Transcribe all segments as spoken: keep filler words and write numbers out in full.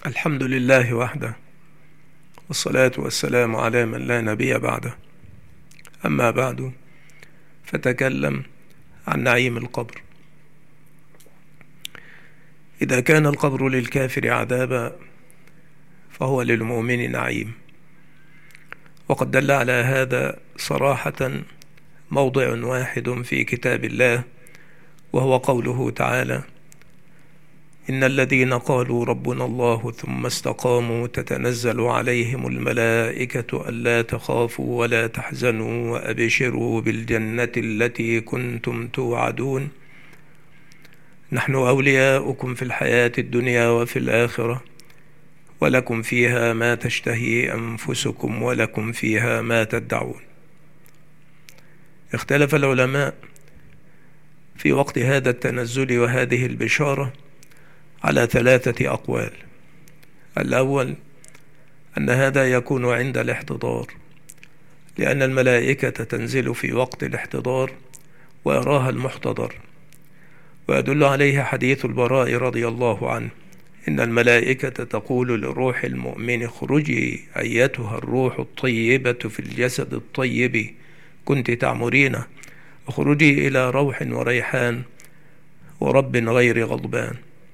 الحمد لله وحده، والصلاة والسلام على من لا نبي بعده. أما بعد، فتكلم عن نعيم القبر. إذا كان القبر للكافر عذابا فهو للمؤمن نعيم، وقد دل على هذا صراحة موضع واحد في كتاب الله، وهو قوله تعالى: إن الذين قالوا ربنا الله ثم استقاموا تتنزل عليهم الملائكة ألا تخافوا ولا تحزنوا وأبشروا بالجنة التي كنتم توعدون نحن أولياؤكم في الحياة الدنيا وفي الآخرة ولكم فيها ما تشتهي أنفسكم ولكم فيها ما تدعون. اختلف العلماء في وقت هذا التنزل وهذه البشارة على ثلاثة أقوال. الأول أن هذا يكون عند الاحتضار، لأن الملائكة تنزل في وقت الاحتضار ويراها المحتضر، ويدل عليه حديث البراء رضي الله عنه: إن الملائكة تقول للروح المؤمن: اخرجي أيتها الروح الطيبة في الجسد الطيب كنت تعمرين، اخرجي إلى روح وريحان ورب غير غضبان.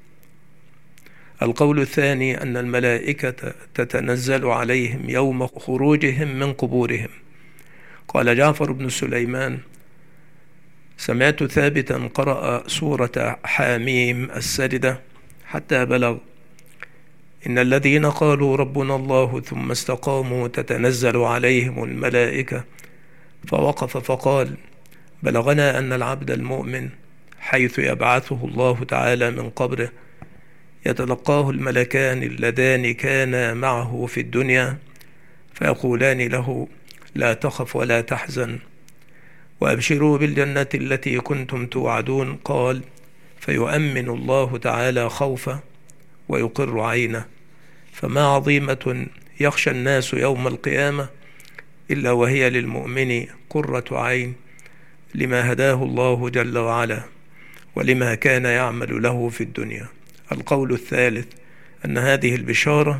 القول الثاني أن الملائكة تتنزل عليهم يوم خروجهم من قبورهم. قال جعفر بن سليمان: سمعت ثابتا قرأ سورة حاميم السجدة حتى بلغ: إن الذين قالوا ربنا الله ثم استقاموا تتنزل عليهم الملائكة، فوقف فقال: بلغنا أن العبد المؤمن حيث يبعثه الله تعالى من قبره يتلقاه الملكان اللذان كانا معه في الدنيا فيقولان له: لا تخف ولا تحزن وأبشروا بالجنة التي كنتم توعدون. قال: فيؤمن الله تعالى خوفه ويقر عينه، فما عظيمة يخشى الناس يوم القيامة إلا وهي للمؤمن قرة عين، لما هداه الله جل وعلا ولما كان يعمل له في الدنيا. القول الثالث أن هذه البشارة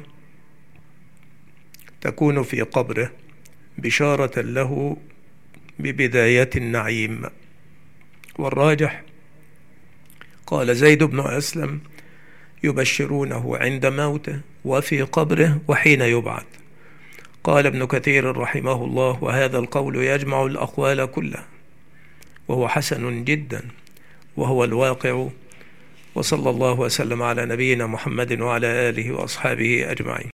تكون في قبره بشارة له ببداية النعيم. والراجح قال زيد بن أسلم: يبشرونه عند موته وفي قبره وحين يبعث. قال ابن كثير رحمه الله: وهذا القول يجمع الأقوال كلها، وهو حسن جدا، وهو الواقع. وصلى الله وسلم على نبينا محمد وعلى آله وأصحابه أجمعين.